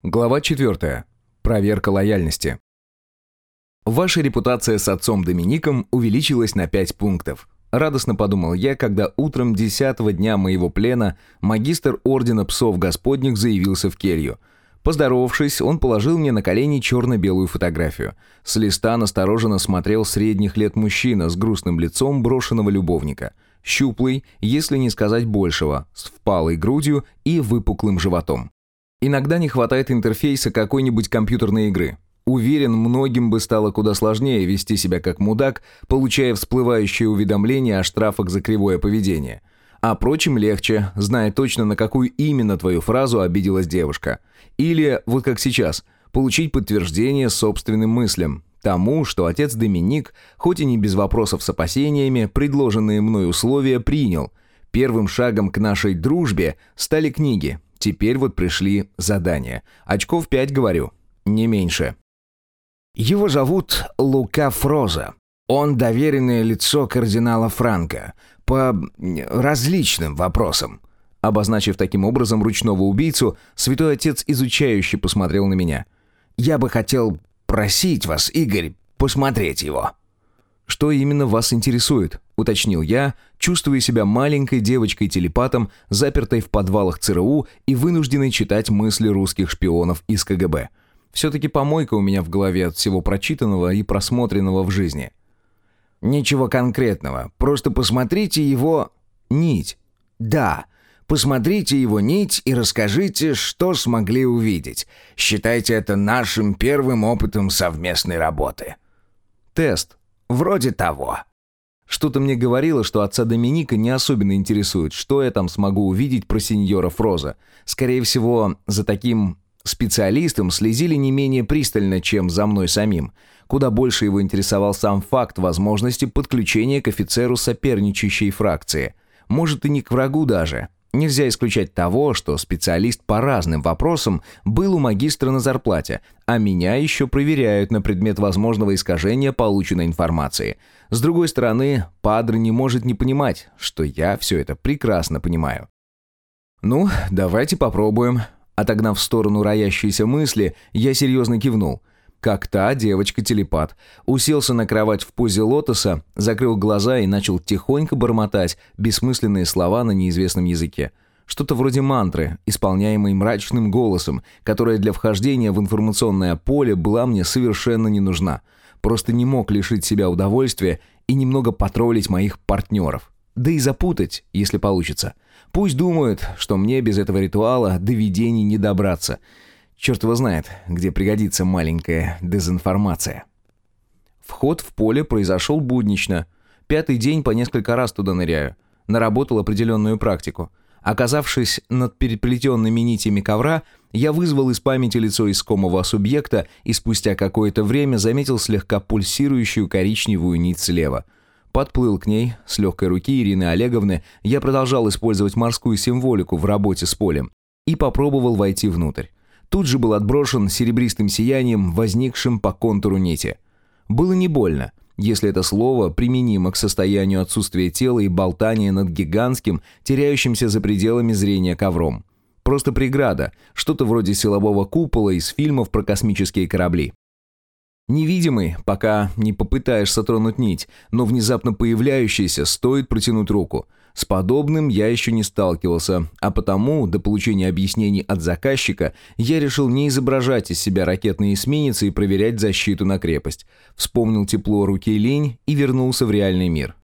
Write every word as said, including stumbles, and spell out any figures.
Глава четвертая. Проверка лояльности. Ваша репутация с отцом Домиником увеличилась на пять пунктов. Радостно подумал я, когда утром десятого дня моего плена магистр Ордена Псов Господних заявился в келью. Поздоровавшись, он положил мне на колени черно-белую фотографию. С листа настороженно смотрел средних лет мужчина с грустным лицом брошенного любовника. Щуплый, если не сказать большего, с впалой грудью и выпуклым животом. Иногда не хватает интерфейса какой-нибудь компьютерной игры. Уверен, многим бы стало куда сложнее вести себя как мудак, получая всплывающие уведомления о штрафах за кривое поведение. А прочим легче, зная точно, на какую именно твою фразу обиделась девушка. Или, вот как сейчас, получить подтверждение собственным мыслям. Тому, что отец Доминик, хоть и не без вопросов с опасениями, предложенные мной условия принял. Первым шагом к нашей дружбе стали книги. Теперь вот пришли задания. Очков пять, говорю, не меньше. Его зовут Лука Фроза. Он доверенное лицо кардинала Франко по различным вопросам. Обозначив таким образом ручного убийцу, святой отец изучающе посмотрел на меня. Я бы хотел просить вас, Игорь, посмотреть его. «Что именно вас интересует?» — уточнил я, чувствуя себя маленькой девочкой-телепатом, запертой в подвалах ЦРУ и вынужденной читать мысли русских шпионов из КГБ. Все-таки помойка у меня в голове от всего прочитанного и просмотренного в жизни. «Ничего конкретного, просто посмотрите его нить». «Да, посмотрите его нить и расскажите, что смогли увидеть. Считайте это нашим первым опытом совместной работы». «Тест». «Вроде того». Что-то мне говорило, что отца Доминика не особенно интересует, что я там смогу увидеть про сеньора Фроза. Скорее всего, за таким специалистом следили не менее пристально, чем за мной самим. Куда больше его интересовал сам факт возможности подключения к офицеру соперничающей фракции. Может, и не к врагу даже. Нельзя исключать того, что специалист по разным вопросам был у магистра на зарплате, а меня еще проверяют на предмет возможного искажения полученной информации. С другой стороны, падре не может не понимать, что я все это прекрасно понимаю. «Ну, давайте попробуем». Отогнав в сторону роящиеся мысли, я серьезно кивнул. Как та девочка-телепат. Уселся на кровать в позе лотоса, закрыл глаза и начал тихонько бормотать бессмысленные слова на неизвестном языке. Что-то вроде мантры, исполняемой мрачным голосом, которая для вхождения в информационное поле была мне совершенно не нужна. Просто не мог лишить себя удовольствия и немного потроллить моих партнеров. Да и запутать, если получится. Пусть думают, что мне без этого ритуала до видений не добраться. Черт его знает, где пригодится маленькая дезинформация. Вход в поле произошел буднично. Пятый день по несколько раз туда ныряю. Наработал определенную практику. Оказавшись над переплетенными нитями ковра, я вызвал из памяти лицо искомого субъекта и спустя какое-то время заметил слегка пульсирующую коричневую нить слева. Подплыл к ней, с легкой руки Ирины Олеговны, я продолжал использовать морскую символику в работе с полем и попробовал войти внутрь. Тут же был отброшен серебристым сиянием, возникшим по контуру нити. Было не больно, если это слово применимо к состоянию отсутствия тела и болтания над гигантским, теряющимся за пределами зрения ковром. Просто преграда, что-то вроде силового купола из фильмов про космические корабли. Невидимый, пока не попытаешься тронуть нить, но внезапно появляющийся, стоит протянуть руку. С подобным я еще не сталкивался, а потому, до получения объяснений от заказчика, я решил не изображать из себя ракетные эсминцы и проверять защиту на крепость. Вспомнил тепло руки лень и вернулся в реальный мир.